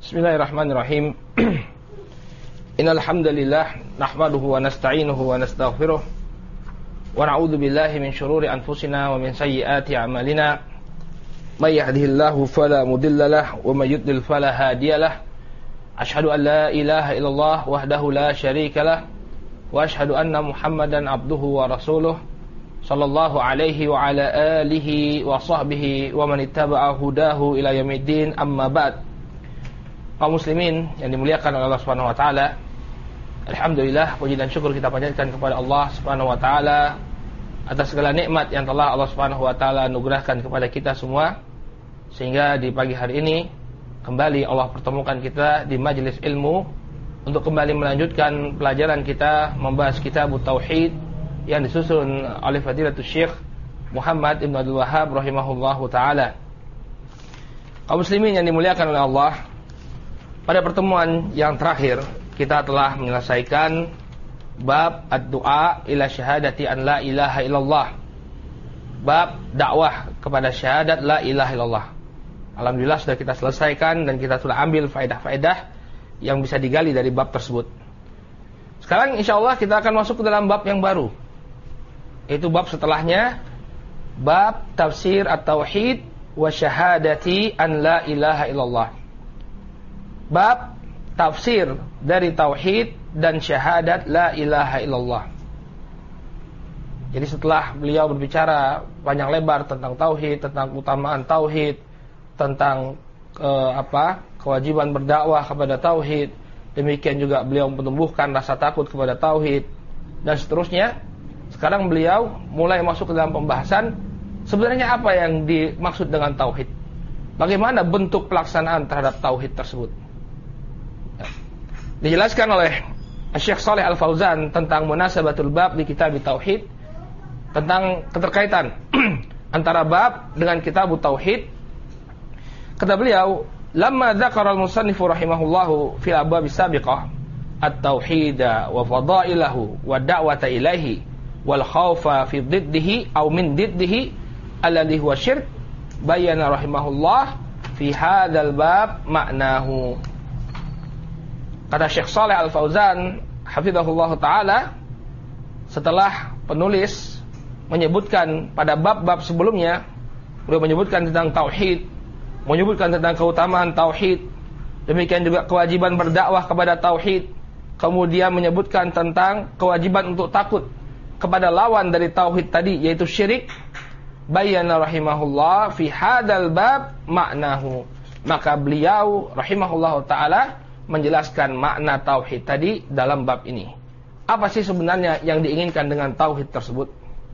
Bismillahirrahmanirrahim. Innal hamdalillah nahmaduhu wa nasta'inuhu wa nastaghfiruh wa na'udzu billahi min shururi anfusina wa min sayyiati a'malina. May yahdihillahu fala mudilla lahu wa may yudlil fala hadiyalah. Asyhadu an la ilaha illallah wahdahu la syarika lah wa asyhadu anna Muhammadan abduhu wa rasuluh sallallahu alaihi wa ala alihi wa sahbihi wa man ittaba'a hudahu ila yaumiddin, amma ba'd. Kaum muslimin yang dimuliakan oleh Allah Subhanahu wa taala, alhamdulillah, puji dan syukur kita panjatkan kepada Allah Subhanahu wa taala atas segala nikmat yang telah Allah Subhanahu wa taala anugerahkan kepada kita semua, sehingga di pagi hari ini kembali Allah pertemukan kita di majelis ilmu untuk kembali melanjutkan pelajaran kita membahas kitab Tauhid yang disusun oleh Fadilatul Syekh Muhammad Ibn Abdul Wahhab rahimahullahu taala. Kaum muslimin yang dimuliakan oleh Allah, pada pertemuan yang terakhir kita telah menyelesaikan bab ad-du'a ila syahadati an la ilaha illallah, bab dakwah kepada syahadat la ilaha illallah. Alhamdulillah sudah kita selesaikan dan kita telah ambil faedah-faedah yang bisa digali dari bab tersebut. Sekarang insyaallah kita akan masuk ke dalam bab yang baru, yaitu bab setelahnya, bab tafsir at-tauhid wa syahadati an la ilaha illallah. Bab tafsir dari tauhid dan syahadat la ilaha illallah. Jadi setelah beliau berbicara panjang lebar tentang tauhid, tentang keutamaan tauhid, tentang kewajiban berdakwah kepada tauhid, demikian juga beliau menumbuhkan rasa takut kepada tauhid dan seterusnya. Sekarang beliau mulai masuk ke dalam pembahasan sebenarnya apa yang dimaksud dengan tauhid, bagaimana bentuk pelaksanaan terhadap tauhid tersebut. Dijelaskan oleh Syekh Shalih Al-Fauzan tentang munasabatul bab di kitab Tauhid, tentang keterkaitan antara bab dengan kitab Tauhid. Kata beliau, lamma dzakara al-musannifu rahimahullahu fil abwab as-sabiqah at-tauhida wa fadailahu wa da'wata ilaihi wal khaufa fi diddihi aw min diddihi alladhi huwa syirk, bayyana rahimahullah fi hadzal bab ma'nahu. Kata Syekh Shalih Al-Fauzan hafizahullah ta'ala, setelah penulis menyebutkan pada bab-bab sebelumnya, beliau menyebutkan tentang tauhid, menyebutkan tentang keutamaan tauhid, demikian juga kewajiban berdakwah kepada tauhid, kemudian menyebutkan tentang kewajiban untuk takut kepada lawan dari tauhid tadi, yaitu syirik. Bayyana rahimahullah fi hadzal bab ma'nahu. Maka beliau rahimahullah ta'ala menjelaskan makna tauhid tadi dalam bab ini. Apa sih sebenarnya yang diinginkan dengan tauhid tersebut?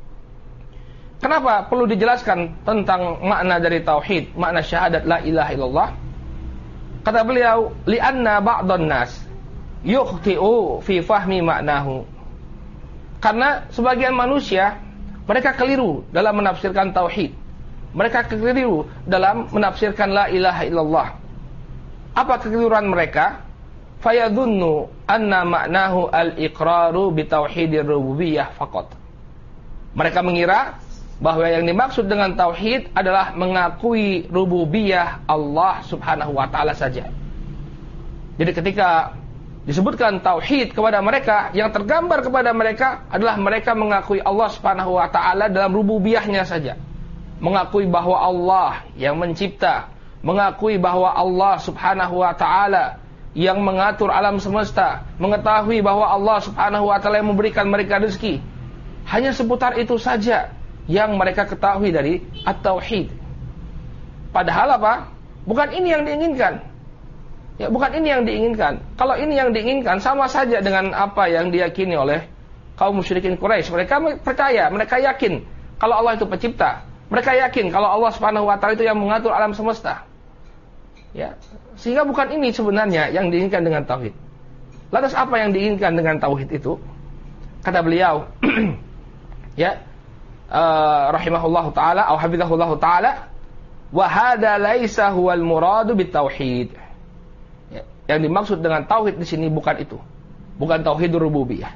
Kenapa perlu dijelaskan tentang makna dari tauhid, makna syahadat la ilaha illallah? Kata beliau, li'anna ba'dhan nas yukhti'u fi fahmi maknahu. Karena sebagian manusia mereka keliru dalam menafsirkan tauhid. Mereka keliru dalam menafsirkan la ilaha illallah. Apa kekeliruan mereka? Fayadhunnu anna ma'nahu al-iqraru bi tauhidir rububiyyah faqat. Mereka mengira bahwa yang dimaksud dengan tauhid adalah mengakui rububiyah Allah Subhanahu wa taala saja. Jadi ketika disebutkan tauhid kepada mereka, yang tergambar kepada mereka adalah mereka mengakui Allah Subhanahu wa taala dalam rububiyahnya saja. Mengakui bahwa Allah yang mencipta, mengakui bahwa Allah Subhanahu wa taala yang mengatur alam semesta, mengetahui bahwa Allah Subhanahu wa taala yang memberikan mereka rezeki. Hanya seputar itu saja yang mereka ketahui dari at-tauhid. Padahal apa? Bukan ini yang diinginkan. Ya, bukan ini yang diinginkan. Kalau ini yang diinginkan, sama saja dengan apa yang diyakini oleh kaum musyrikin Quraisy. Mereka percaya, mereka yakin kalau Allah itu pencipta. Mereka yakin kalau Allah Subhanahu wa taala itu yang mengatur alam semesta. Ya, sehingga bukan ini sebenarnya yang diinginkan dengan tauhid. Lantas apa yang diinginkan dengan tauhid itu? Kata beliau, ya, rahimahullahu taala atau hafizahullahu taala, wa hadza laisa huwal muradu bitauhid. Ya, yang dimaksud dengan tauhid di sini bukan itu. Bukan tauhidur rububiyah.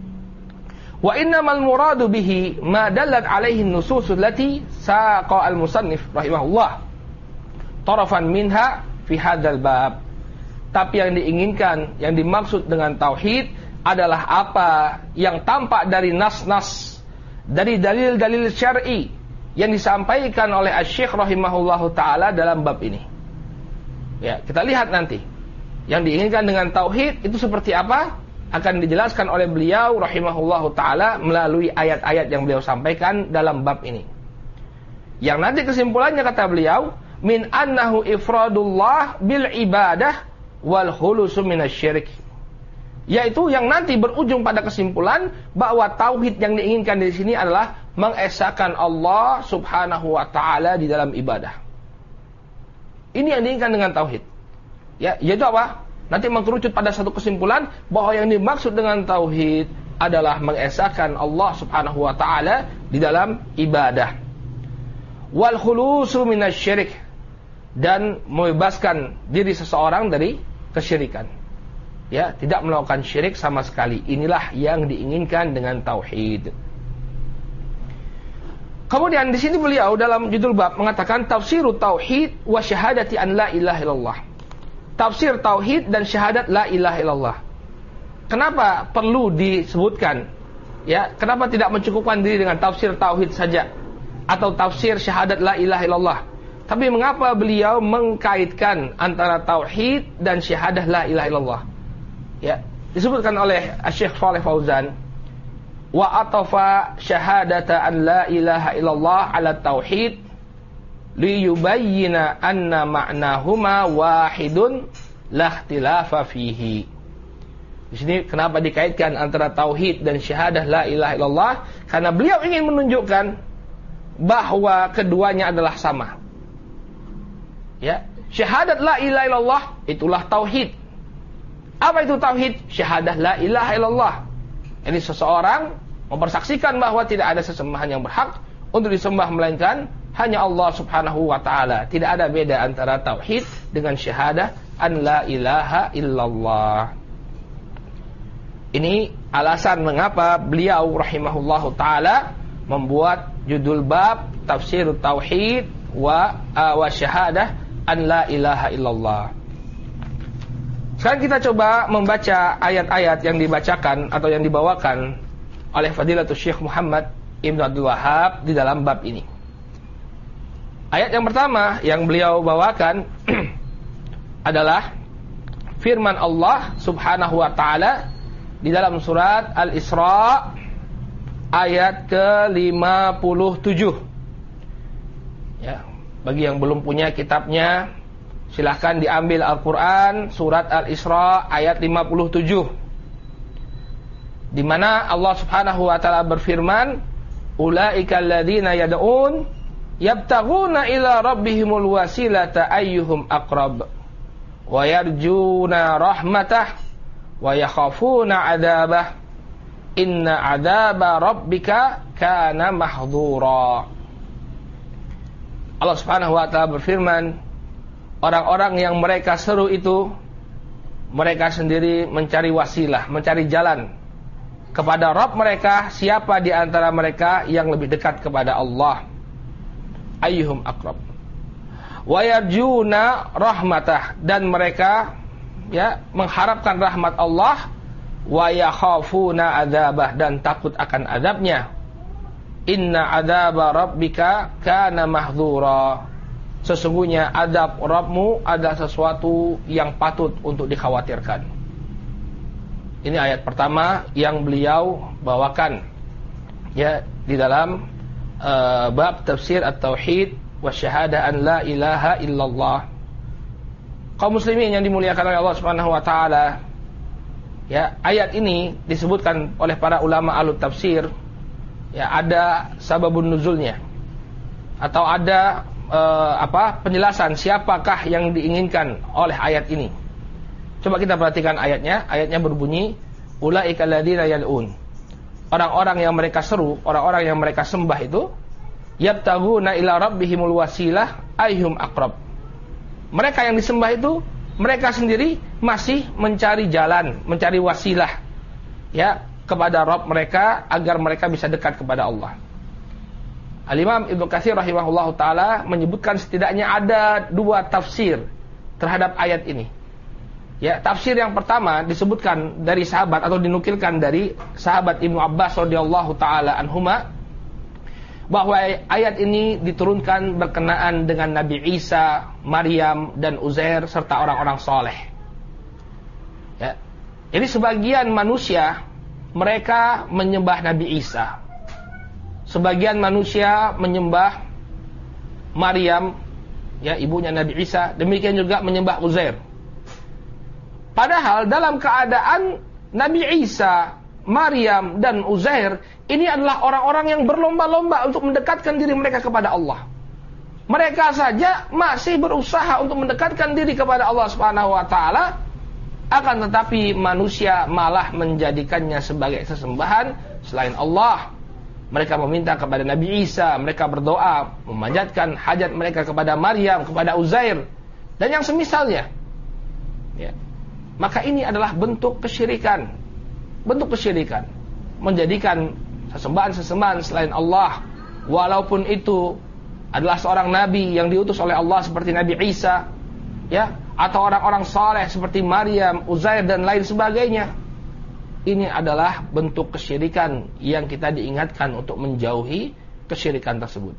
Wa innamal muradu bihi ma dallat alaihi an-nusus allati saqa al-musannif rahimahullah tarafan minha fi hadzal bab. Tapi yang diinginkan, yang dimaksud dengan tauhid adalah apa yang tampak dari nas-nas, dari dalil-dalil syar'i yang disampaikan oleh Asy-Syaikh rahimahullahu taala dalam bab ini. Ya, kita lihat nanti. Yang diinginkan dengan tauhid itu seperti apa? Akan dijelaskan oleh beliau rahimahullahu taala melalui ayat-ayat yang beliau sampaikan dalam bab ini. Yang nanti kesimpulannya kata beliau, min annahu ifradullah bil ibadah wal khulusu minasyirik. Yaitu yang nanti berujung pada kesimpulan bahwa tauhid yang diinginkan di sini adalah mengesahkan Allah Subhanahu wa taala di dalam ibadah. Ini yang diinginkan dengan tauhid. Ya, yaitu apa? Nanti mengkerucut pada satu kesimpulan bahwa yang dimaksud dengan tauhid adalah mengesahkan Allah Subhanahu wa taala di dalam ibadah. Wal khulusu minasyirik, dan membebaskan diri seseorang dari kesyirikan. Ya, tidak melakukan syirik sama sekali. Inilah yang diinginkan dengan tauhid. Kemudian di sini beliau dalam judul bab mengatakan tafsirut tauhid wa syahadati an la ilaha illallah. Tafsir tauhid dan syahadat la ilaha illallah. Kenapa perlu disebutkan? Ya, kenapa tidak mencukupkan diri dengan tafsir tauhid saja atau tafsir syahadat la ilaha illallah? Tapi mengapa beliau mengkaitkan antara tauhid dan syahadah la ilaha illallah? Ya, disebutkan oleh Syekh Shalih Fauzan, wa atafa syahadata an la ilaha illallah ala tauhid liyubayyina anna ma'nahuma wahidun la ikhtilafa fihi. Di sini kenapa dikaitkan antara tauhid dan syahadah la ilaha illallah? Karena beliau ingin menunjukkan bahwa keduanya adalah sama. Ya, syahadat la ilaha illallah itulah tauhid. Apa itu tauhid? Syahadah la ilaha illallah. Ini seseorang mempersaksikan bahwa tidak ada sesembahan yang berhak untuk disembah melainkan hanya Allah Subhanahu wa taala. Tidak ada beda antara tauhid dengan syahadah an la ilaha illallah. Ini alasan mengapa beliau rahimahullahu taala membuat judul bab tafsir tauhid wa syahadah an la ilaha illallah. Sekarang kita coba membaca ayat-ayat yang dibacakan atau yang dibawakan oleh Fadilatul Syekh Muhammad Ibn Abdul Wahhab di dalam bab ini. Ayat yang pertama yang beliau bawakan adalah firman Allah Subhanahu wa taala di dalam surat Al-Isra ayat ke-57. Ya, bagi yang belum punya kitabnya, silahkan diambil Al-Quran surat Al-Isra ayat 57, di mana Allah Subhanahu wa taala berfirman, ulaika alladzina yad'un yabtaghuna ila rabbihimul wasilata ayyuhum aqrab wa yarjuna rahmatah wa yakhafuna 'adzabah inna 'adzaba rabbika kana mahdhura. Allah Subhanahu wa taala berfirman, orang-orang yang mereka seru itu mereka sendiri mencari wasilah, mencari jalan kepada Rabb mereka. Siapa di antara mereka yang lebih dekat kepada Allah? Ayyuhum aqrab. Wa yarjuna rahmatah, dan mereka ya mengharapkan rahmat Allah. Wa yakhafuna adzabah, dan takut akan azabnya. Inna adzaba rabbika kana mahdhura. Sesungguhnya azab Rabbmu adalah sesuatu yang patut untuk dikhawatirkan. Ini ayat pertama yang beliau bawakan ya di dalam bab tafsir at-tauhid wa syahadah an la ilaha illallah. Kaum muslimin yang dimuliakan oleh Allah Subhanahu wa taala, ya, ayat ini disebutkan oleh para ulama ahli tafsir, ya, ada sababun nuzulnya atau ada penjelasan siapakah yang diinginkan oleh ayat ini. Coba kita perhatikan ayatnya. Ayatnya berbunyi, ulaika alladzina yad'un. Orang-orang yang mereka seru, orang-orang yang mereka sembah itu, yabtaghuna ila rabbihimul wasilah ayyuhum aqrab. Mereka yang disembah itu, mereka sendiri masih mencari jalan, mencari wasilah ya kepada Rabb mereka agar mereka bisa dekat kepada Allah. Al-Imam Ibnu Katsir rahimahullahu taala menyebutkan setidaknya ada dua tafsir terhadap ayat ini. Ya, tafsir yang pertama disebutkan dari sahabat atau dinukilkan dari sahabat Ibnu Abbas radhiyallahu taala anhuma, bahwa ayat ini diturunkan berkenaan dengan Nabi Isa, Maryam dan Uzair serta orang-orang soleh. Ya. Jadi sebagian manusia mereka menyembah Nabi Isa, sebagian manusia menyembah Maryam, ya ibunya Nabi Isa, demikian juga menyembah Uzair. Padahal dalam keadaan Nabi Isa, Maryam dan Uzair ini adalah orang-orang yang berlomba-lomba untuk mendekatkan diri mereka kepada Allah. Mereka saja masih berusaha untuk mendekatkan diri kepada Allah Subhanahu wa taala, akan tetapi manusia malah menjadikannya sebagai sesembahan selain Allah. Mereka meminta kepada Nabi Isa, mereka berdoa, memanjatkan hajat mereka kepada Maryam, kepada Uzair dan yang semisalnya. Ya. Maka ini adalah bentuk kesyirikan. Bentuk kesyirikan, menjadikan sesembahan-sesembahan selain Allah, walaupun itu adalah seorang nabi yang diutus oleh Allah seperti Nabi Isa, ya, atau orang-orang saleh seperti Maryam, Uzair dan lain sebagainya. Ini adalah bentuk kesyirikan yang kita diingatkan untuk menjauhi kesyirikan tersebut.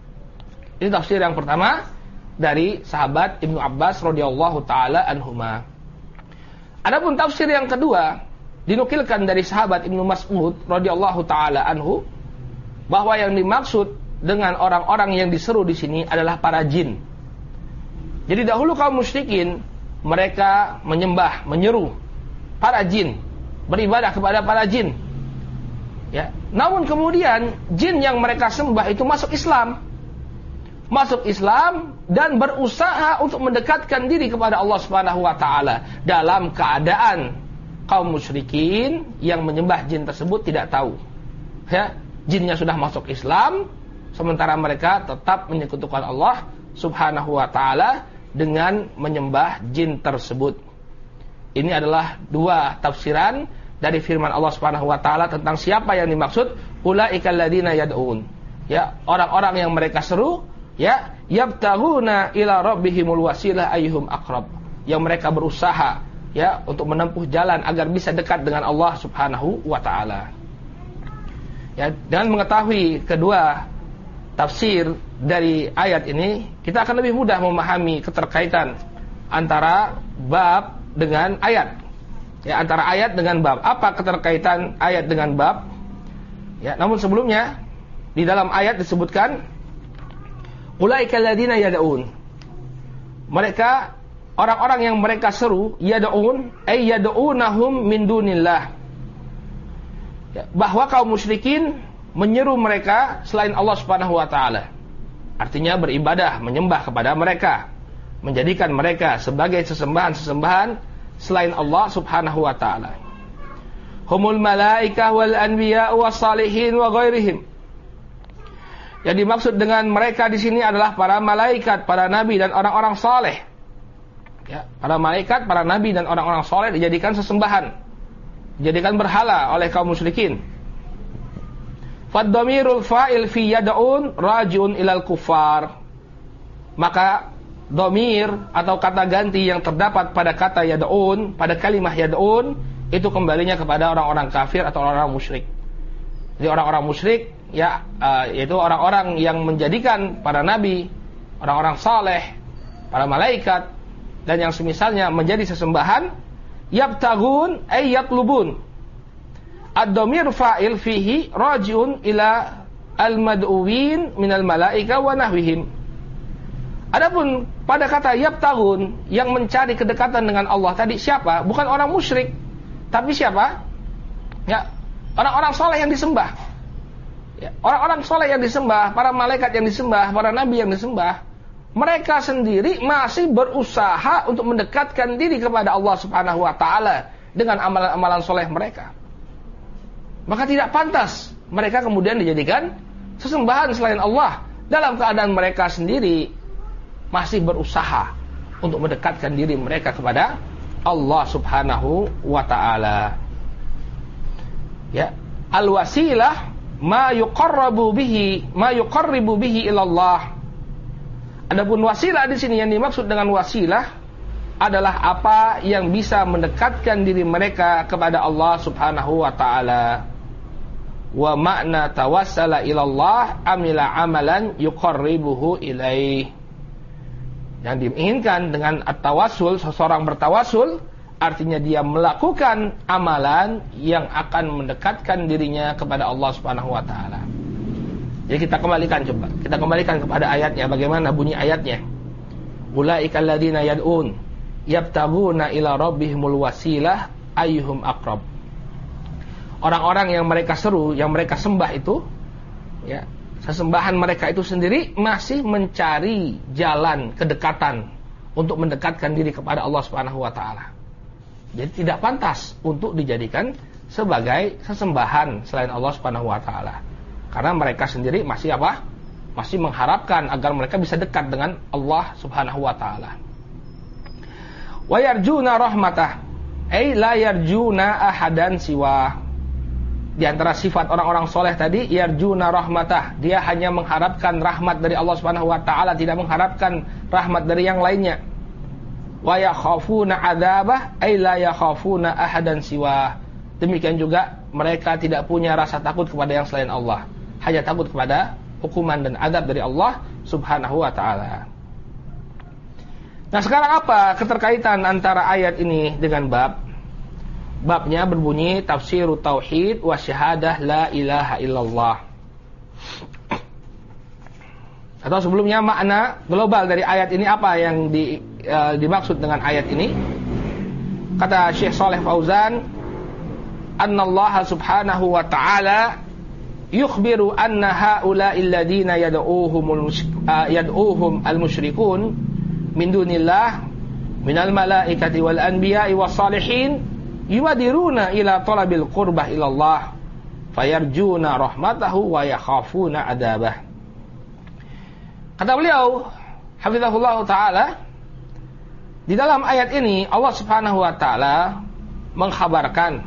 Ini tafsir yang pertama dari sahabat Ibnu Abbas radhiyallahu taala anhuma. Adapun tafsir yang kedua dinukilkan dari sahabat Ibnu Mas'ud radhiyallahu taala anhu, bahwa yang dimaksud dengan orang-orang yang diseru di sini adalah para jin. Jadi dahulu kaum musyrikin mereka menyembah, menyeru para jin, beribadah kepada para jin. Ya, namun kemudian jin yang mereka sembah itu masuk Islam. Masuk Islam dan berusaha untuk mendekatkan diri kepada Allah Subhanahu wa taala dalam keadaan kaum musyrikin yang menyembah jin tersebut tidak tahu. Ya, jinnya sudah masuk Islam sementara mereka tetap menyekutukan Allah Subhanahu wa taala dengan menyembah jin tersebut. Ini adalah dua tafsiran dari firman Allah Subhanahu wa taala tentang siapa yang dimaksud ulaikal ladzina yad'un. Ya, orang-orang yang mereka seru, ya, yabtaghuna ila rabbihimul wasilah ayyuhum aqrab, yang mereka berusaha, ya, untuk menempuh jalan agar bisa dekat dengan Allah Subhanahu wa taala. Ya, dengan mengetahui kedua tafsir dari ayat ini, kita akan lebih mudah memahami keterkaitan antara bab dengan ayat. Ya, antara ayat dengan bab. Apa keterkaitan ayat dengan bab? Ya, namun sebelumnya di dalam ayat disebutkan ulaikal ladzina yad'un. Mereka orang-orang yang mereka seru, yad'un ay yad'unahum min dunillah. Ya, bahwa kaum musyrikin menyeru mereka selain Allah Subhanahu wa taala. Artinya beribadah, menyembah kepada mereka, menjadikan mereka sebagai sesembahan-sesembahan selain Allah Subhanahu wa taala. Humul malaikah wal anbiya was salihin wa ghairihim. Yang dimaksud dengan mereka di sini adalah para malaikat, para nabi dan orang-orang saleh. Ya, para malaikat, para nabi dan orang-orang saleh dijadikan sesembahan, dijadikan berhala oleh kaum musyrikin. Fad-dhamirul fa'il fi yad'un raji'un ilal kuffar. Maka dhamir atau kata ganti yang terdapat pada kata yad'un, pada kalimat yad'un, itu kembalinya kepada orang-orang kafir atau orang-orang musyrik. Jadi orang-orang musyrik, ya, yaitu orang-orang yang menjadikan para nabi, orang-orang saleh, para malaikat dan yang semisalnya menjadi sesembahan, yabtagun ay yatlubun. Ad-dhamir fa'il fihi raji'un ila al-mad'uwin minal malaika wa nahwihim. Adapun pada kata yabtagun yang mencari kedekatan dengan Allah tadi siapa? Bukan orang musyrik, tapi siapa? Ya, orang-orang saleh yang disembah. Ya, orang-orang soleh yang disembah, para malaikat yang disembah, para nabi yang disembah, mereka sendiri masih berusaha untuk mendekatkan diri kepada Allah Subhanahu wa taala dengan amalan-amalan soleh mereka. Maka tidak pantas mereka kemudian dijadikan sesembahan selain Allah dalam keadaan mereka sendiri masih berusaha untuk mendekatkan diri mereka kepada Allah Subhanahu wa taala. Ya, al-wasilah ma yuqarribu bihi ilallah. Adapun wasilah di sini yang dimaksud dengan wasilah adalah apa yang bisa mendekatkan diri mereka kepada Allah Subhanahu wa taala. Wa makna tawassala ilallah amila amalan yuqarribuhu ilaih. Yang diinginkan dengan at-tawassul, seseorang bertawassul, artinya dia melakukan amalan yang akan mendekatkan dirinya kepada Allah Subhanahu wa taala. Jadi kita kembalikan kepada ayatnya, bagaimana bunyi ayatnya. Ulaikal ladzina yad'un yabtaguna ila rabbihimul wasilah ayyuhum aqrab. Orang-orang yang mereka seru, yang mereka sembah itu, ya, sesembahan mereka itu sendiri masih mencari jalan kedekatan untuk mendekatkan diri kepada Allah Subhanahu wa taala. Jadi tidak pantas untuk dijadikan sebagai sesembahan selain Allah Subhanahu wa taala. Karena mereka sendiri masih apa? Masih mengharapkan agar mereka bisa dekat dengan Allah Subhanahu wa taala. Wa yarjuna rahmatah, ay la yarjuna ahadan siwa. Di antara sifat orang-orang soleh tadi, yarjuna rahmatah, dia hanya mengharapkan rahmat dari Allah Subhanahu wa taala, tidak mengharapkan rahmat dari yang lainnya. Wa yakhafuna adzabah, ay la yakhafuna ahadan siwa. Demikian juga mereka tidak punya rasa takut kepada yang selain Allah, hanya takut kepada hukuman dan adab dari Allah Subhanahu wa taala. Nah, sekarang apa keterkaitan antara ayat ini dengan bab? Babnya berbunyi tafsirut tauhid wa syahadah la ilaha illallah. Atau sebelumnya makna global dari ayat ini, apa yang dimaksud dengan ayat ini? Kata Syekh Shalih Fauzan, annallaha subhanahu wa ta'ala yukhbiru anna haula'il ladzina yad'uhum al-musyrikun min dunillah minal malaikati wal anbiya'i was salihin yubadiruna ila talabil qurbah ilallah fayarjuna rahmatahu wa yakhafuna adabah. Kata beliau hafizahullah ta'ala, di dalam ayat ini Allah Subhanahu wa ta'ala mengkhabarkan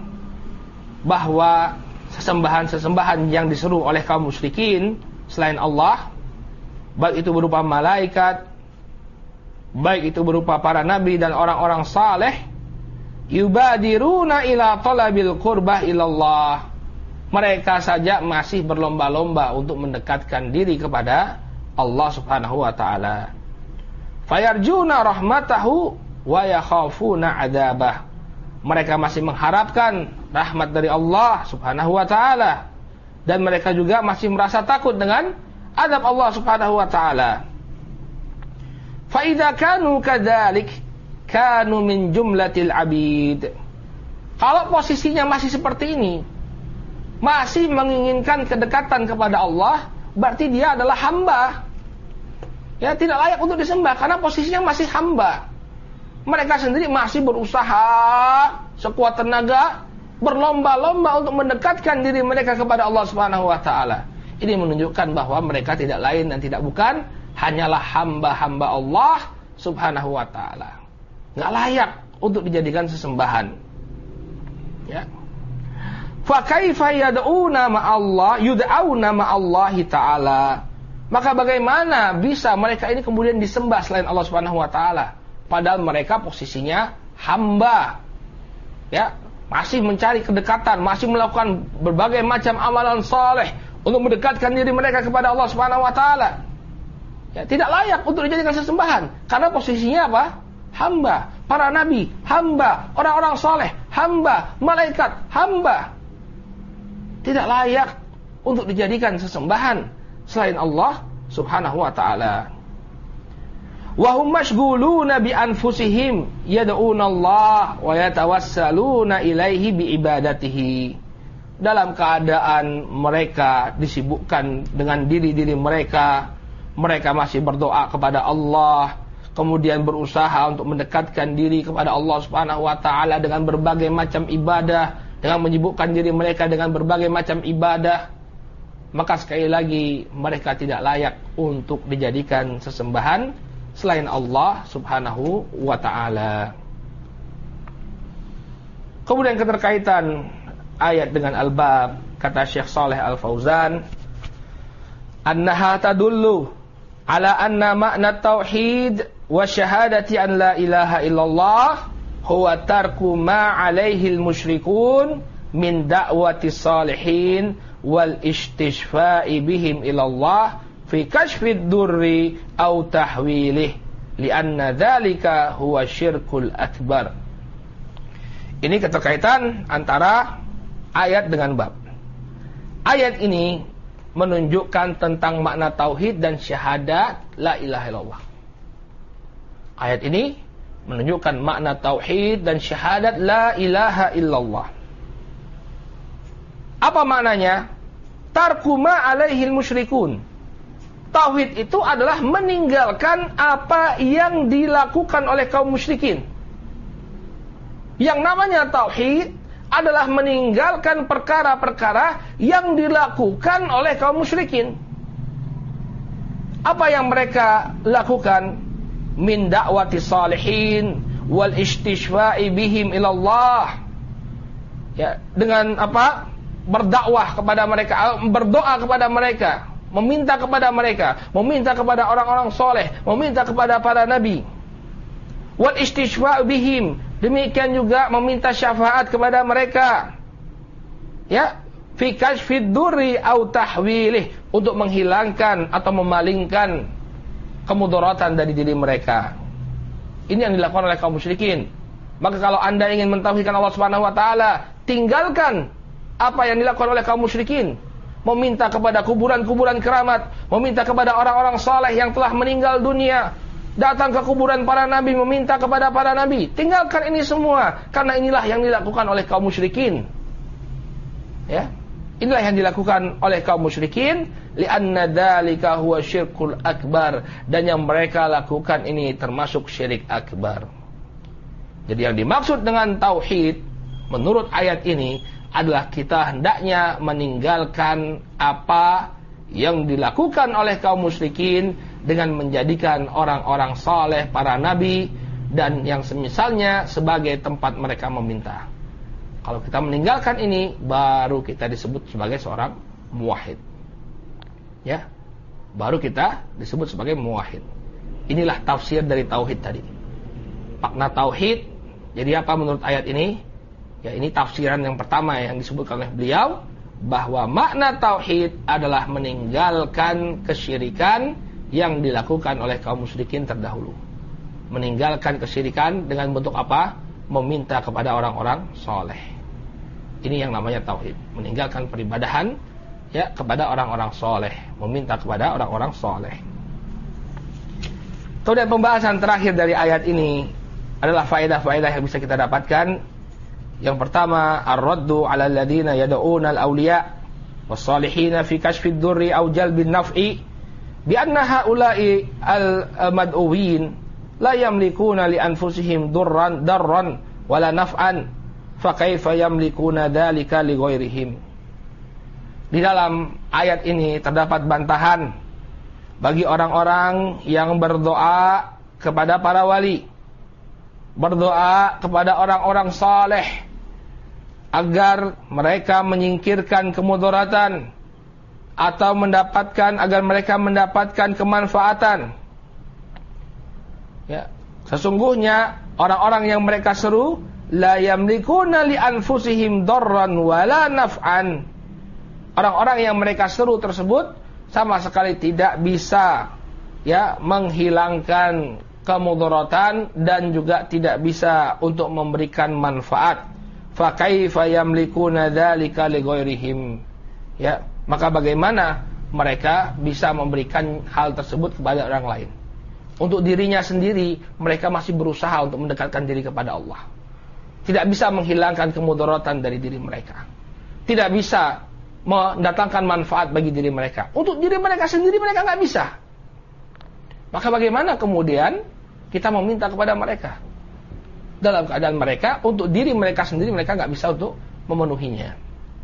bahwa sesembahan-sesembahan yang diseru oleh kaum musyrikin selain Allah, baik itu berupa malaikat, baik itu berupa para nabi dan orang-orang saleh, yubadiruna ila talabil qurbah ilallah, mereka saja masih berlomba-lomba untuk mendekatkan diri kepada Allah Subhanahu wa ta'ala. Fayarjuna rahmatahu wa yakhafuna adzabah, mereka masih mengharapkan rahmat dari Allah Subhanahu wa ta'ala, dan mereka juga masih merasa takut dengan adab Allah Subhanahu wa ta'ala. Fa idza kanu kadzalik kanu min jumlatil abid. Kalau posisinya masih seperti ini, masih menginginkan kedekatan kepada Allah, berarti dia adalah hamba. Ya, tidak layak untuk disembah karena posisinya masih hamba. Mereka sendiri masih berusaha sekuat tenaga, berlomba-lomba untuk mendekatkan diri mereka kepada Allah Subhanahu wa taala. Ini menunjukkan bahwa mereka tidak lain dan tidak bukan hanyalah hamba-hamba Allah Subhanahu wa taala. Enggak layak untuk dijadikan sesembahan. Ya. Fa kaifa yad'una ma'allah yud'auna ma'allahi ta'ala. Maka bagaimana bisa mereka ini kemudian disembah selain Allah Subhanahu wa taala? Padahal mereka posisinya hamba. Ya, masih mencari kedekatan, masih melakukan berbagai macam amalan saleh untuk mendekatkan diri mereka kepada Allah Subhanahu wa taala. Ya, tidak layak untuk dijadikan sesembahan karena posisinya apa? Hamba. Para nabi hamba, orang-orang saleh hamba, malaikat hamba. Tidak layak untuk dijadikan sesembahan selain Allah Subhanahu wa taala. Wa hum mashghuluna bi anfusihim yad'una Allah wa yatawassaluna ilaihi bi ibadatihi. Dalam keadaan mereka disibukkan dengan diri-diri mereka, mereka masih berdoa kepada Allah, kemudian berusaha untuk mendekatkan diri kepada Allah Subhanahu wa taala dengan berbagai macam ibadah, dengan menyibukkan diri mereka dengan berbagai macam ibadah. Maka sekali lagi mereka tidak layak untuk dijadikan sesembahan selain Allah Subhanahu wa ta'ala. Kemudian keterkaitan ayat dengan al-bab, kata Syekh Shalih Al-Fauzan, annaha tadullu ala anna ma'na tauhid wa syahadati an la ilaha illallah huwa tarku ma alaihi al-musyrikun min da'wati salihin wal istishfa'i bihim ilallah fi kashfid durri au tahwilih lianna dzalika huwa syirkul akbar. Ini keterkaitan antara ayat dengan bab. Ayat ini menunjukkan tentang makna tauhid dan syahadat la ilaha illallah. Ayat ini menunjukkan makna tauhid dan syahadat la ilaha illallah. Apa maknanya? Tarku ma alaihil musyrikun. Tauhid itu adalah meninggalkan apa yang dilakukan oleh kaum musyrikin. Yang namanya tauhid adalah meninggalkan perkara-perkara yang dilakukan oleh kaum musyrikin. Apa yang mereka lakukan? Min da'wati salihin wal istishfa'i bihim ilallah. Ya, dengan apa? Berdakwah kepada mereka, berdoa kepada mereka, meminta kepada orang-orang soleh, meminta kepada para nabi. Wal istishfa'u bihim, demikian juga meminta syafaat kepada mereka. Ya, fi kashfid durri au tahwilih, untuk menghilangkan atau memalingkan kemudaratan dari diri mereka. Ini yang dilakukan oleh kaum musyrikin. Maka kalau Anda ingin mentauhidkan Allah Subhanahu wa taala, tinggalkan apa yang dilakukan oleh kaum musyrikin. Meminta kepada kuburan-kuburan keramat, meminta kepada orang-orang saleh yang telah meninggal dunia, datang ke kuburan para nabi, meminta kepada para nabi. Tinggalkan ini semua, karena inilah yang dilakukan oleh kaum musyrikin. Ya, inilah yang dilakukan oleh kaum musyrikin, li'anna dzalika huwa syirkul akbar, dan yang mereka lakukan ini termasuk syirik akbar. Jadi yang dimaksud dengan tauhid menurut ayat ini adalah kita hendaknya meninggalkan apa yang dilakukan oleh kaum musyrikin dengan menjadikan orang-orang saleh, para nabi dan yang semisalnya sebagai tempat mereka meminta. Kalau kita meninggalkan ini, baru kita disebut sebagai seorang muwahhid. Ya, baru kita disebut sebagai muwahhid. Inilah tafsir dari tauhid tadi. Makna tauhid jadi apa menurut ayat ini? Ya, ini tafsiran yang pertama yang disebutkan oleh beliau, bahwa makna tauhid adalah meninggalkan kesyirikan yang dilakukan oleh kaum musyrikin terdahulu. Meninggalkan kesyirikan dengan bentuk apa? Meminta kepada orang-orang soleh. Ini yang namanya tauhid. Meninggalkan peribadahan ya kepada orang-orang soleh, meminta kepada orang-orang soleh. Kemudian pembahasan terakhir dari ayat ini adalah faedah-faedah yang bisa kita dapatkan. Yang pertama, ar-raddu 'ala alladziina yad'uuna al-awliya was-salihina fi kashfid durri aw jalbin naf'i bi anna haula'i al-mad'uwin la yamlikuna li anfusihim darran wala naf'an fa kaifa yamlikuna dzalika li ghairihim. Di dalam ayat ini terdapat bantahan bagi orang-orang yang berdoa kepada para wali, berdoa kepada orang-orang saleh agar mereka menyingkirkan kemudaratan atau agar mereka mendapatkan kemanfaatan. Ya, sesungguhnya orang-orang yang mereka seru la yamlikuna li anfusihim darran wala naf'an. Orang-orang yang mereka seru tersebut sama sekali tidak bisa ya menghilangkan kemudaratan dan juga tidak bisa untuk memberikan manfaat. Fa kaifa yamlikuna dzalika li ghairihim. Ya, maka bagaimana mereka bisa memberikan hal tersebut kepada orang lain? Untuk dirinya sendiri mereka masih berusaha untuk mendekatkan diri kepada Allah. Tidak bisa menghilangkan kemudaratan dari diri mereka. Tidak bisa mendatangkan manfaat bagi diri mereka. Untuk diri mereka sendiri mereka nggak bisa. Maka bagaimana kemudian kita meminta kepada mereka? Dalam keadaan mereka, untuk diri mereka sendiri mereka nggak bisa untuk memenuhinya.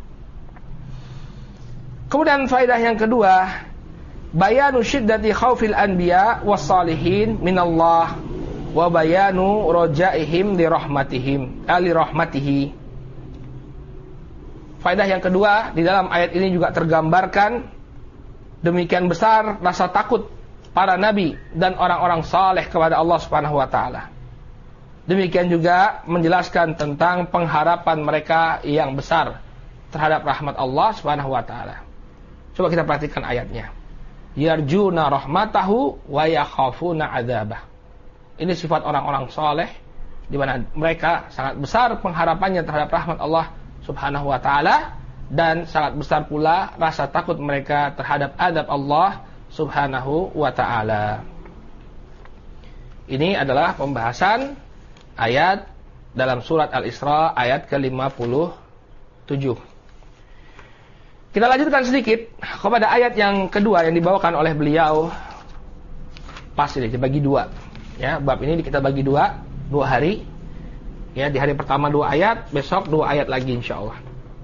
Kemudian faedah yang kedua, bayanu syiddati khaufil anbiya was salihin minallah wa bayanu rojaihim li rahmatihi. Faedah yang kedua, di dalam ayat ini juga tergambarkan demikian besar rasa takut para nabi dan orang-orang saleh kepada Allah Subhanahu wa taala. Demikian juga menjelaskan tentang pengharapan mereka yang besar terhadap rahmat Allah Subhanahu wa taala. Coba kita perhatikan ayatnya. Yarjuna rahmatahu wa yakhafuna adzabah. Ini sifat orang-orang saleh di mana mereka sangat besar pengharapannya terhadap rahmat Allah Subhanahu wa taala dan sangat besar pula rasa takut mereka terhadap azab Allah Subhanahu wa taala. Ini adalah pembahasan ayat dalam surat Al-Isra ayat ke-57. Kita lanjutkan sedikit kepada ayat yang kedua yang dibawakan oleh beliau. Pas ini dibagi dua. Ya, bab ini kita bagi dua hari. Ya, di hari pertama 2 ayat, besok 2 ayat lagi insyaallah.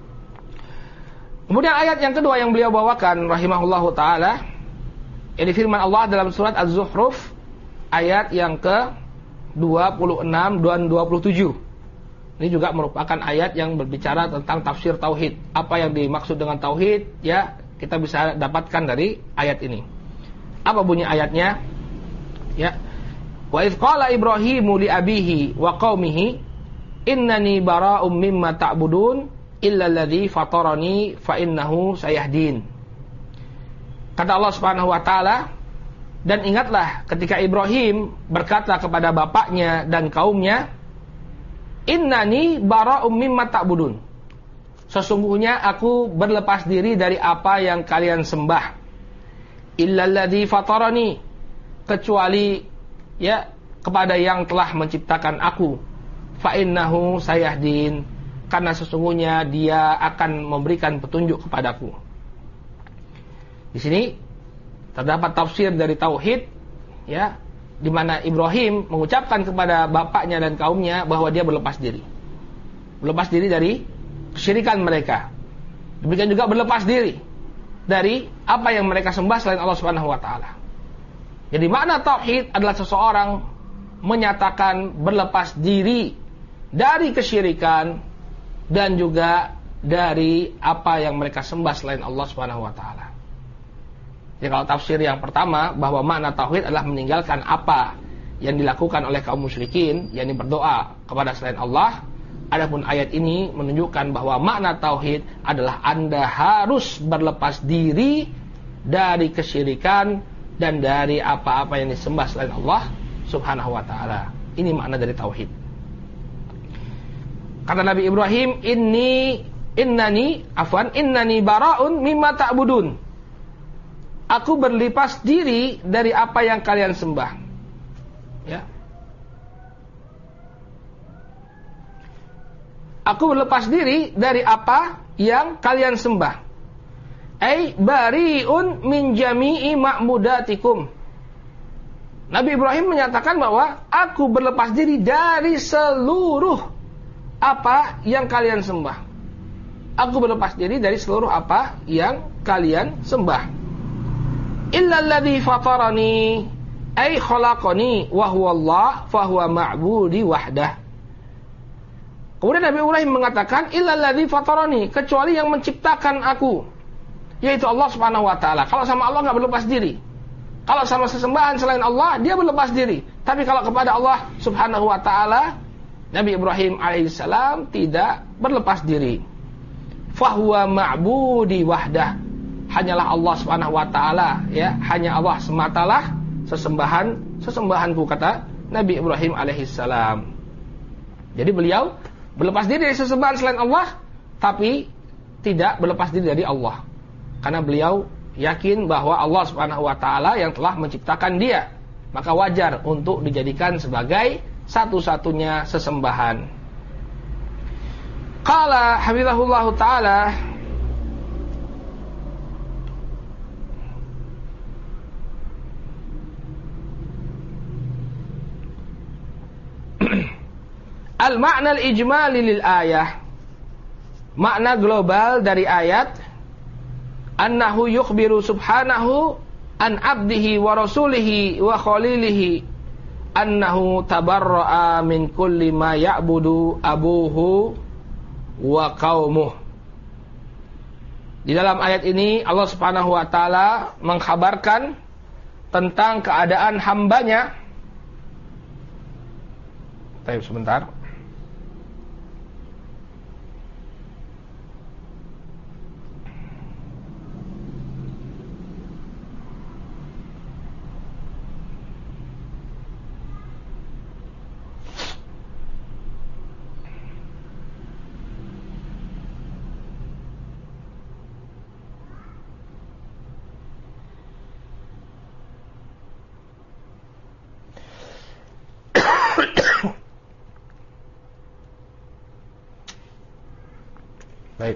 Kemudian ayat yang kedua yang beliau bawakan rahimahullahu taala, ini firman Allah dalam surat Az-Zukhruf ayat yang ke-26 dan 27. Ini juga merupakan ayat yang berbicara tentang tafsir tauhid. Apa yang dimaksud dengan tauhid, ya, kita bisa dapatkan dari ayat ini. Apa bunyi ayatnya? Ya. Wa idz qala Ibrahimu li abihi wa qaumihi innani bara'um mimma ta'budun illa alladhi fatarani fa innahu sayahdin. Kata Allah Subhanahu wa taala, dan ingatlah ketika Ibrahim berkata kepada bapaknya dan kaumnya, innani bara'um mimma ta'budun. Sesungguhnya aku berlepas diri dari apa yang kalian sembah. Illa alladhi fatarani, kecuali ya kepada yang telah menciptakan aku. Fa innahu sayahdin, karena sesungguhnya dia akan memberikan petunjuk kepadaku. Di sini terdapat tafsir dari tauhid, ya, di mana Ibrahim mengucapkan kepada bapaknya dan kaumnya bahwa dia berlepas diri dari kesyirikan mereka. Demikian juga berlepas diri dari apa yang mereka sembah selain Allah Subhanahu wa taala. Jadi makna tauhid adalah seseorang menyatakan berlepas diri dari kesyirikan dan juga dari apa yang mereka sembah selain Allah Subhanahu wa taala. Jadi kalau tafsir yang pertama bahwa makna tauhid adalah meninggalkan apa yang dilakukan oleh kaum musyrikin, yakni berdoa kepada selain Allah. Adapun ayat ini menunjukkan bahwa makna tauhid adalah Anda harus berlepas diri dari kesyirikan dan dari apa-apa yang disembah selain Allah Subhanahu wa taala. Ini makna dari tauhid. Kata Nabi Ibrahim, innani bara'un mimma ta'budun. Aku berlepas diri dari apa yang kalian sembah. Ya. Aku berlepas diri dari apa yang kalian sembah. Ai bari'un min jami'i ma'budatikum. Nabi Ibrahim menyatakan bahwa aku berlepas diri dari seluruh apa yang kalian sembah. Aku berlepas diri dari seluruh apa yang kalian sembah. Illa alladhi fatarani ay khalaqani wa huwa Allah fa huwa ma'budi wahdah. Kemudian Nabi Ibrahim mengatakan illa alladhi fatarani, kecuali yang menciptakan aku, yaitu Allah Subhanahu wa taala. Kalau sama Allah enggak berlepas diri. Kalau sama sesembahan selain Allah, dia berlepas diri. Tapi kalau kepada Allah Subhanahu wa taala, Nabi Ibrahim alaihissalam tidak berlepas diri. Fahuwa ma'budi wahdah. Hanyalah Allah Subhanahu wa taala, ya, hanya Allah sematalah sesembahanku, kata Nabi Ibrahim alaihissalam. Jadi beliau berlepas diri dari sesembahan selain Allah, tapi tidak berlepas diri dari Allah. Karena beliau yakin bahwa Allah Subhanahu wa taala yang telah menciptakan dia, maka wajar untuk dijadikan sebagai satu-satunya sesembahan. Qala hafizahullahu ta'ala, al-ma'na al-ijmali lil ayah, makna global dari ayat, annahu yukhbiru subhanahu an abdihi wa rasulihi wa khalilihi annahu tabarra'a min kulli ma ya'budu abuhu wa qaumuh. Di dalam ayat ini Allah Subhanahu wa taala mengkhabarkan tentang keadaan hambanya. Baik, sebentar. Baik.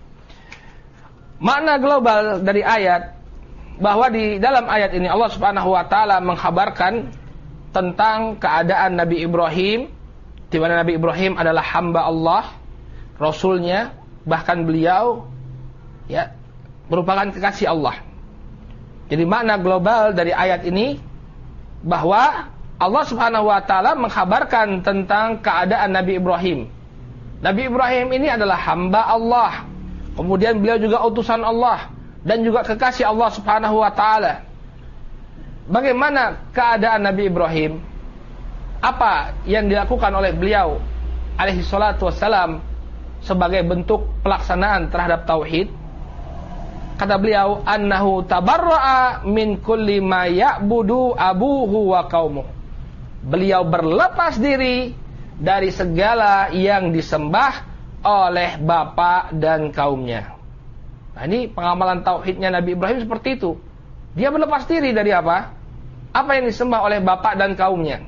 Makna global dari ayat, bahwa di dalam ayat ini Allah Subhanahu wa taala mengkhabarkan tentang keadaan Nabi Ibrahim, di mana Nabi Ibrahim adalah hamba Allah, rasulnya, bahkan beliau ya merupakan kekasih Allah. Jadi makna global dari ayat ini bahwa Allah Subhanahu wa taala mengkhabarkan tentang keadaan Nabi Ibrahim. Nabi Ibrahim ini adalah hamba Allah, kemudian beliau juga utusan Allah dan juga kekasih Allah Subhanahu wa taala. Bagaimana keadaan Nabi Ibrahim? Apa yang dilakukan oleh beliau alaihi salatu wassalam sebagai bentuk pelaksanaan terhadap tauhid? Kata beliau, annahu tabarra'a min kulli ma ya'budu abuhu wa qaumuh. Beliau berlepas diri dari segala yang disembah oleh bapak dan kaumnya. Nah, ini pengamalan tauhidnya Nabi Ibrahim seperti itu. Dia berlepas diri dari apa? Apa yang disembah oleh bapak dan kaumnya.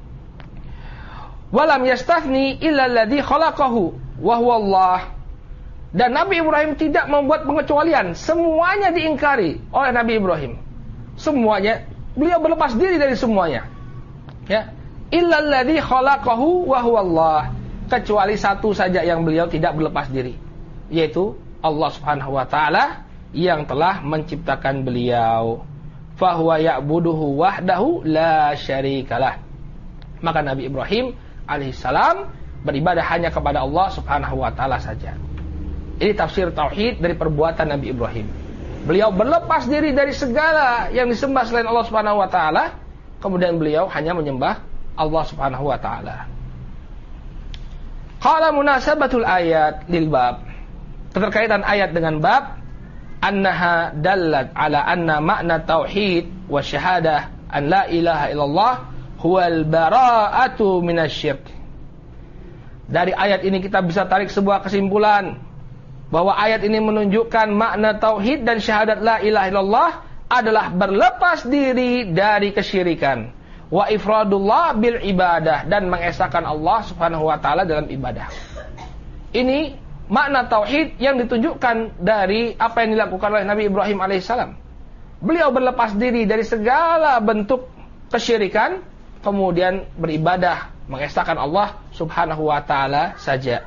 Walam yastafni illa alladhi khalaqahu wa huwa Allah. Dan Nabi Ibrahim tidak membuat pengecualian. Semuanya diingkari oleh Nabi Ibrahim. Semuanya, beliau berlepas diri dari semuanya. Ya. Illa alladhi khalaqahu wa huwa Allah. Kecuali satu saja yang beliau tidak berlepas diri, yaitu Allah Subhanahu wa taala yang telah menciptakan beliau. Fa huwa ya'buduhu wahdahu la syarikalah. Maka Nabi Ibrahim alaihissalam beribadah hanya kepada Allah Subhanahu wa taala saja. Ini tafsir tauhid dari perbuatan Nabi Ibrahim. Beliau berlepas diri dari segala yang disembah selain Allah Subhanahu wa taala, kemudian beliau hanya menyembah Allah Subhanahu wa taala. Qala munasabatul ayat lil bab. Keterkaitan ayat dengan bab, annaha dallat ala anna makna tauhid wa syahadah an la ilaha illallah huwal bara'atu minasyirk. Dari ayat ini kita bisa tarik sebuah kesimpulan bahwa ayat ini menunjukkan makna tauhid dan syahadat la ilaha illallah adalah berlepas diri dari kesyirikan. Wa ifradullah bil ibadah, dan mengesahkan Allah Subhanahu wa taala dalam ibadah. Ini makna tauhid yang ditunjukkan dari apa yang dilakukan oleh Nabi Ibrahim alaihissalam. Beliau berlepas diri dari segala bentuk kesyirikan, kemudian beribadah mengesahkan Allah Subhanahu wa taala saja.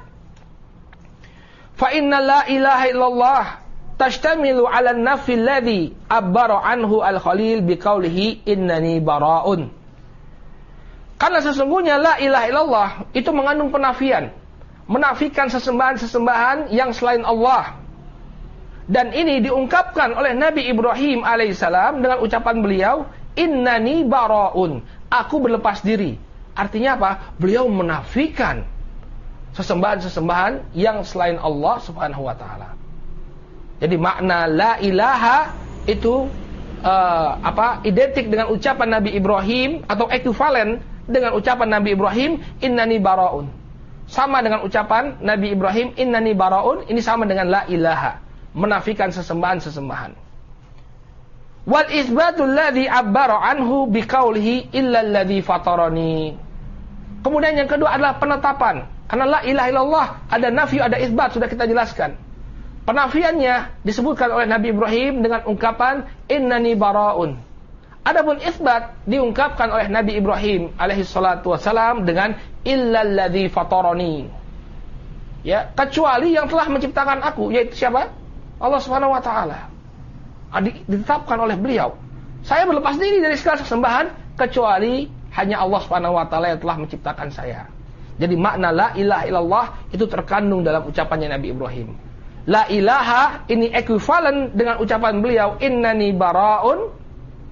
Fa inna la ilaha illallah tashtamilu 'ala an-nafi alladhi abbara anhu al-Khalil biqaulihi innani bara'un. Karena sesungguhnya la ilaha illallah itu mengandung penafian, menafikan sesembahan-sesembahan yang selain Allah. Dan ini diungkapkan oleh Nabi Ibrahim alaihissalam dengan ucapan beliau, innani bara'un, aku berlepas diri. Artinya apa? Beliau menafikan sesembahan-sesembahan yang selain Allah Subhanahu wa taala. Jadi makna la ilaha itu identik dengan ucapan Nabi Ibrahim, atau ekuivalen dengan ucapan Nabi Ibrahim, innani bara'un. Sama dengan ucapan Nabi Ibrahim, innani bara'un, ini sama dengan la ilaha, menafikan sesembahan-sesembahan. Wal isbatul ladzi abbara anhu biqaulihi illa alladzi fatarani. Kemudian yang kedua adalah penetapan. Karena la ilaha illallah ada nafi, ada isbat, sudah kita jelaskan. Penafiannya disebutkan oleh Nabi Ibrahim dengan ungkapan innani bara'un. Adapun isbat diungkapkan oleh Nabi Ibrahim alaihi salatu wasalam dengan illal ladzi fatarani. Ya, kecuali yang telah menciptakan aku, yaitu siapa? Allah Subhanahu wa taala. Ditetapkan oleh beliau, saya berlepas diri dari segala sesembahan kecuali hanya Allah Subhanahu wa taala yang telah menciptakan saya. Jadi makna la ilaha illallah itu terkandung dalam ucapannya Nabi Ibrahim. La ilaha ini ekuivalen dengan ucapan beliau innani bara'un.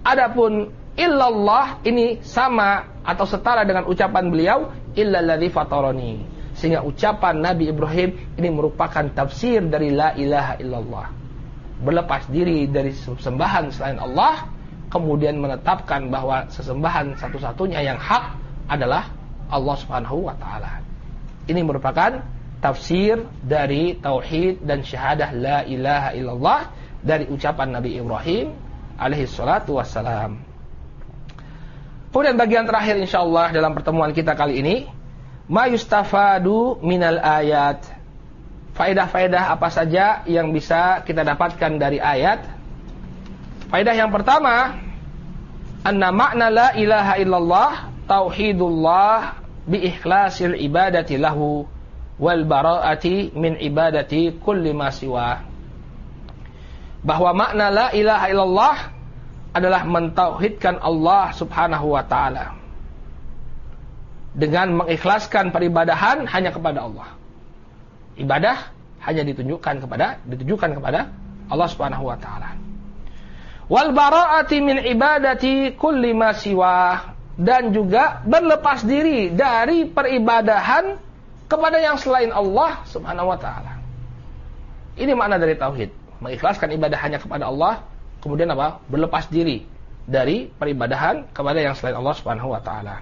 Adapun illallah ini sama atau setara dengan ucapan beliau illalladzi fatarani. Sehingga ucapan Nabi Ibrahim ini merupakan tafsir dari la ilaha illallah. Berlepas diri dari sesembahan selain Allah, kemudian menetapkan bahwa sesembahan satu-satunya yang hak adalah Allah Subhanahu wa taala. Ini merupakan tafsir dari tauhid dan syahadah la ilaha illallah dari ucapan Nabi Ibrahim alaihi salatu wassalam. Kemudian bagian terakhir insyaallah dalam pertemuan kita kali ini, ma yustafadu minal ayat. Faedah-faedah apa saja yang bisa kita dapatkan dari ayat? Faedah yang pertama, anna makna la ilaha illallah tauhidullah bi ikhlasil ibadati lahu wal bara'ati min ibadati kulli ma siwa. Bahwa makna la ilaha illallah adalah mentauhidkan Allah Subhanahu wa taala dengan mengikhlaskan peribadahan hanya kepada Allah. Ibadah hanya ditujukan kepada Allah Subhanahu wa taala. Wal bara'ati min ibadati kulli ma siwa, dan juga berlepas diri dari peribadahan kepada yang selain Allah Subhanahu wa taala. Ini makna dari tauhid, mengikhlaskan ibadah hanya kepada Allah, kemudian apa? Berlepas diri dari peribadahan kepada yang selain Allah Subhanahu wa taala.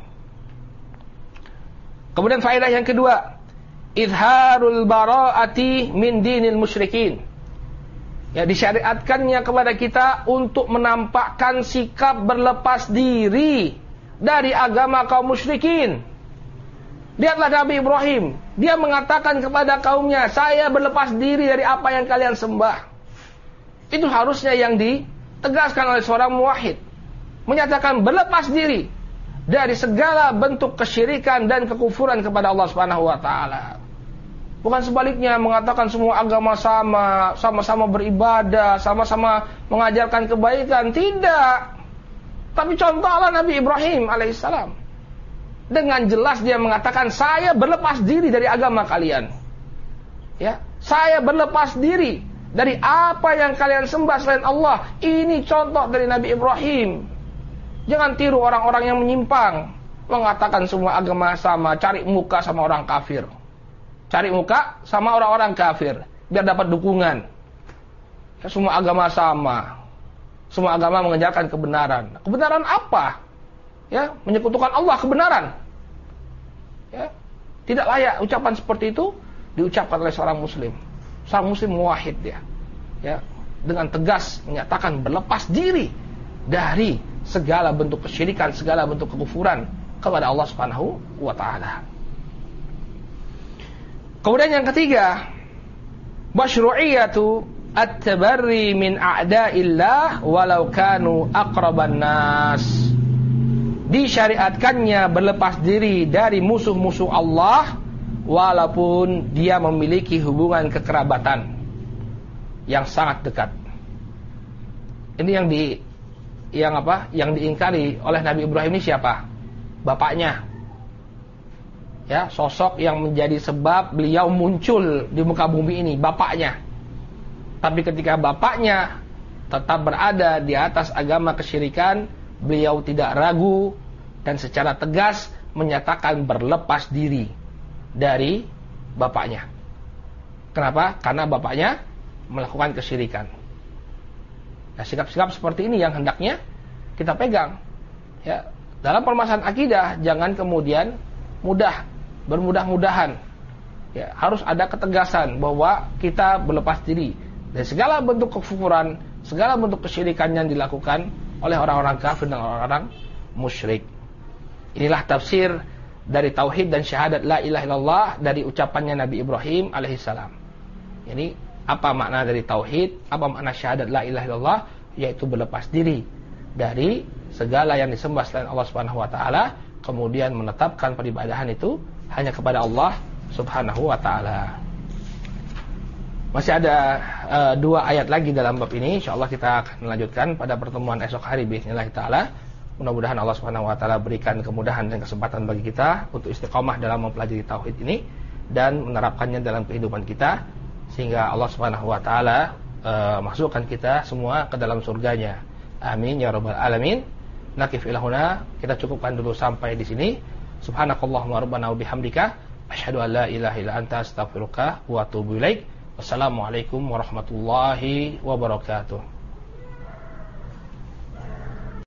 Kemudian faedah yang kedua, izharul bara'ati min dinil musyrikin. Ya, disyariatkannya kepada kita untuk menampakkan sikap berlepas diri dari agama kaum musyrikin. Lihatlah Nabi Ibrahim, dia mengatakan kepada kaumnya, saya berlepas diri dari apa yang kalian sembah. Itu harusnya yang ditegaskan oleh seorang muwahhid, menyatakan berlepas diri dari segala bentuk kesyirikan dan kekufuran kepada Allah Subhanahu wa taala. Bukan sebaliknya mengatakan semua agama sama-sama beribadah, sama-sama mengajarkan kebaikan. Tidak. Tapi contohlah Nabi Ibrahim alaihissalam. Dengan jelas dia mengatakan, saya berlepas diri dari agama kalian. Ya, saya berlepas diri dari apa yang kalian sembah selain Allah. Ini contoh dari Nabi Ibrahim. Jangan tiru orang-orang yang menyimpang, mengatakan semua agama sama, cari muka sama orang kafir. Cari muka sama orang-orang kafir biar dapat dukungan. Ya, semua agama sama. Semua agama mengajarkan kebenaran. Kebenaran apa? Ya, menyekutukan Allah kebenaran. Ya, tidak layak ucapan seperti itu diucapkan oleh seorang muslim. Seorang muslim muwahhid dia. Ya, dengan tegas menyatakan berlepas diri dari segala bentuk kesyirikan, segala bentuk kekufuran kepada Allah Subhanahu wa taala. Kemudian yang ketiga, masyru'iyatu at-tabarri min a'da'illah walau kanu aqraban nas. Disyariatkannya berlepas diri dari musuh-musuh Allah walaupun dia memiliki hubungan kekerabatan yang sangat dekat. Ini yang diingkari oleh Nabi Ibrahim ini siapa? Bapaknya. Ya, sosok yang menjadi sebab beliau muncul di muka bumi ini, bapaknya. Tapi ketika bapaknya tetap berada di atas agama kesyirikan, beliau tidak ragu dan secara tegas menyatakan berlepas diri dari bapaknya. Kenapa? Karena bapaknya melakukan kesyirikan. Nah, sikap-sikap seperti ini yang hendaknya kita pegang. Ya, dalam permasalahan akidah jangan kemudian bermudah-mudahan. Ya, harus ada ketegasan bahwa kita berlepas diri dari segala bentuk kekufuran, segala bentuk kesyirikan yang dilakukan oleh orang-orang kafir dan orang-orang musyrik. Inilah tafsir dari tauhid dan syahadat la ilaha illallah dari ucapannya Nabi Ibrahim alaihissalam. Ini apa makna dari tauhid, apa makna syahadat la ilaha illallah, yaitu berlepas diri dari segala yang disembah selain Allah Subhanahu wa taala, kemudian menetapkan peribadahan itu hanya kepada Allah Subhanahu wa taala. Masih ada 2 ayat lagi dalam bab ini, insyaallah kita akan melanjutkan pada pertemuan esok hari bismillah taala. Mudah-mudahan Allah Subhanahu wa taala berikan kemudahan dan kesempatan bagi kita untuk istiqamah dalam mempelajari tauhid ini dan menerapkannya dalam kehidupan kita sehingga Allah Subhanahu wa taala masukkan kita semua ke dalam surganya Amin ya rabbal alamin. Nakif ilahuna, kita cukupkan dulu sampai di sini. Subhanakallahumma rabbana wa bihamdika asyhadu an la ilaha illa anta astaghfiruka wa atubu ilaik. Wassalamualaikum warahmatullahi wabarakatuh.